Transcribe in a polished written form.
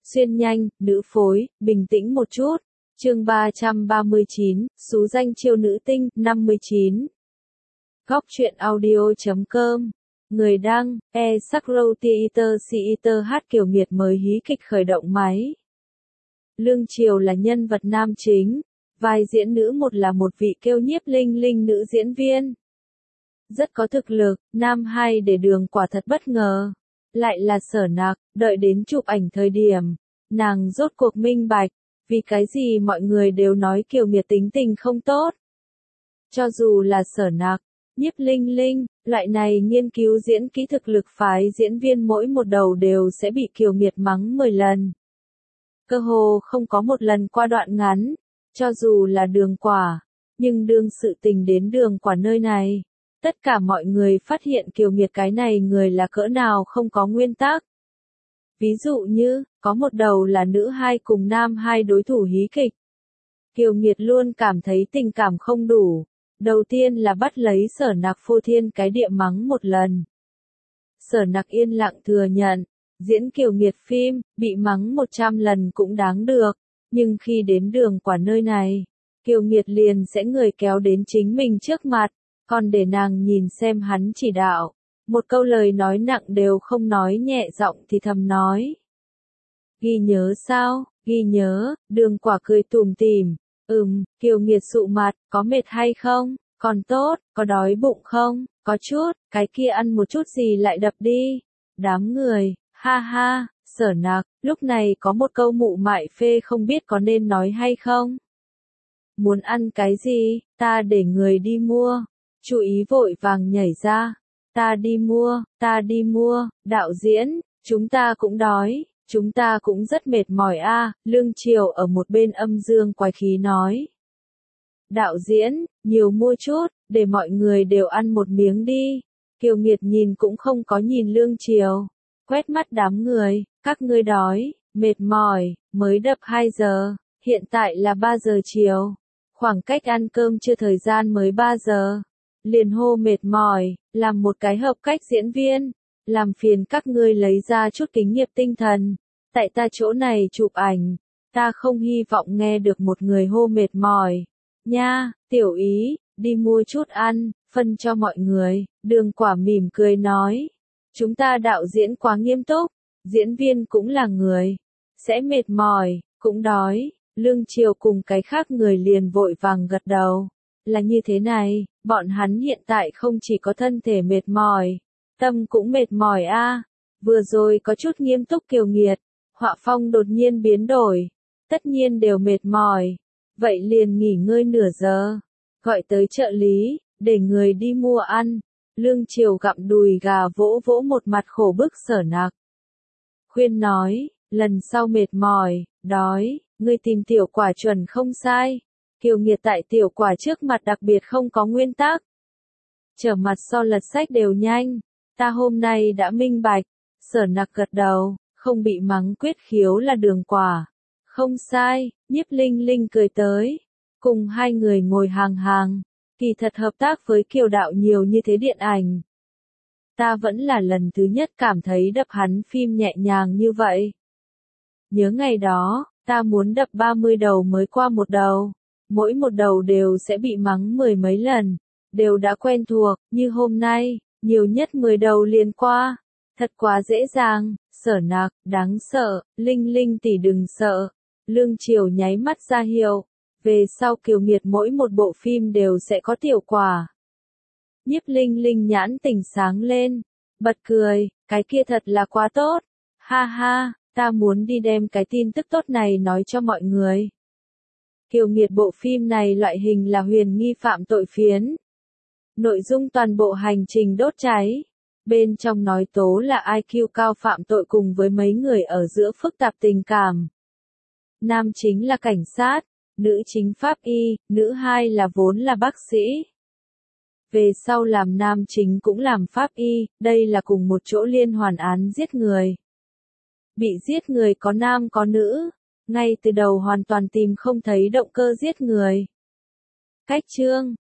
Xuyên nhanh, nữ phối, bình tĩnh một chút. Chương 339, xú danh chiêu nữ tinh, 59. Góc truyện audio.com. Người đăng, E-Sakro Theater Theater hát Kiều Miệt mới hí kịch khởi động máy. Lương Triều là nhân vật nam chính, vai diễn nữ một là một vị kêu Nhiếp Linh Linh nữ diễn viên. Rất có thực lực, nam hai để Đường quả thật bất ngờ. Lại là Sở Nặc, đợi đến chụp ảnh thời điểm, nàng rốt cuộc minh bạch, vì cái gì mọi người đều nói Kiều Miệt tính tình không tốt. Cho dù là Sở Nặc, Nhiếp Linh Linh, loại này nghiên cứu diễn kỹ thực lực phái diễn viên mỗi một đầu đều sẽ bị Kiều Miệt mắng 10 lần. Cơ hồ không có một lần qua đoạn ngắn, cho dù là Đường quả, nhưng đương sự tình đến Đường quả nơi này. Tất cả mọi người phát hiện Kiều Miệt cái này người là cỡ nào không có nguyên tắc. Ví dụ như, có một đầu là nữ hai cùng nam hai đối thủ hí kịch. Kiều Miệt luôn cảm thấy tình cảm không đủ. Đầu tiên là bắt lấy Sở Nặc phô thiên cái địa mắng một lần. Sở Nặc yên lặng thừa nhận, diễn Kiều Miệt phim, bị mắng 100 lần cũng đáng được. Nhưng khi đến Đường quả nơi này, Kiều Miệt liền sẽ người kéo đến chính mình trước mặt. Còn để nàng nhìn xem hắn chỉ đạo, một câu lời nói nặng đều không nói, nhẹ giọng thì thầm nói. Ghi nhớ sao, ghi nhớ, Đường quả cười tủm tỉm, Kiều Miệt sụ mặt, có mệt hay không, còn tốt, có đói bụng không, có chút, cái kia ăn một chút gì lại đập đi. Đám người, ha ha, Sở Nặc, lúc này có một câu mụ mại phê không biết có nên nói hay không. Muốn ăn cái gì, ta để người đi mua. Chú ý vội vàng nhảy ra. Ta đi mua, đạo diễn, chúng ta cũng đói, chúng ta cũng rất mệt mỏi a. Lương Triều ở một bên âm dương quái khí nói. Đạo diễn, nhiều mua chút, để mọi người đều ăn một miếng đi. Kiều Miệt nhìn cũng không có nhìn Lương Triều. Quét mắt đám người, các ngươi đói, mệt mỏi, mới đập 2 giờ, hiện tại là 3 giờ chiều. Khoảng cách ăn cơm chưa thời gian mới 3 giờ. Liền hô mệt mỏi, làm một cái hợp cách diễn viên, làm phiền các ngươi lấy ra chút kính nghiệp tinh thần, tại ta chỗ này chụp ảnh, ta không hy vọng nghe được một người hô mệt mỏi. Nha, tiểu ý, đi mua chút ăn, phân cho mọi người. Đường quả mỉm cười nói, chúng ta đạo diễn quá nghiêm túc, diễn viên cũng là người, sẽ mệt mỏi, cũng đói. Lương Triều cùng cái khác người liền vội vàng gật đầu. Là như thế này, bọn hắn hiện tại không chỉ có thân thể mệt mỏi, tâm cũng mệt mỏi a. Vừa rồi có chút nghiêm túc kiều nghiệt, họa phong đột nhiên biến đổi, tất nhiên đều mệt mỏi, vậy liền nghỉ ngơi nửa giờ, gọi tới trợ lý, để người đi mua ăn. Lương Triều gặm đùi gà vỗ vỗ một mặt khổ bức Sở Nặc. Khuyên nói, lần sau mệt mỏi, đói, ngươi tìm tiểu quả chuẩn không sai. Kiều Nghiệt tại tiểu quả trước mặt đặc biệt không có nguyên tắc. Trở mặt so lật sách đều nhanh. Ta hôm nay đã minh bạch. Sở Nặc gật đầu, không bị mắng quyết khiếu là Đường quả. Không sai, Nhiếp Linh Linh cười tới. Cùng hai người ngồi hàng hàng. Kỳ thật hợp tác với Kiều đạo nhiều như thế điện ảnh. Ta vẫn là lần thứ nhất cảm thấy đập hắn phim nhẹ nhàng như vậy. Nhớ ngày đó, ta muốn đập 30 đầu mới qua một đầu. Mỗi một đầu đều sẽ bị mắng 10 mấy lần, đều đã quen thuộc, như hôm nay, nhiều nhất 10 đầu liền qua. Thật quá dễ dàng. Sở Nặc, đáng sợ, Linh Linh tỷ đừng sợ. Lương Triều nháy mắt ra hiệu, về sau Kiều Nghiệt mỗi một bộ phim đều sẽ có tiểu quả. Nhiếp Linh Linh nhãn tỉnh sáng lên, bật cười, cái kia thật là quá tốt. Ha ha, ta muốn đi đem cái tin tức tốt này nói cho mọi người. Kiều Nghiệt bộ phim này loại hình là huyền nghi phạm tội phiến. Nội dung toàn bộ hành trình đốt cháy. Bên trong nói tố là IQ cao phạm tội cùng với mấy người ở giữa phức tạp tình cảm. Nam chính là cảnh sát, nữ chính pháp y, nữ hai là vốn là bác sĩ. Về sau làm nam chính cũng làm pháp y, đây là cùng một chỗ liên hoàn án giết người. Bị giết người có nam có nữ. Ngay từ đầu hoàn toàn tìm không thấy động cơ giết người. Cách chương,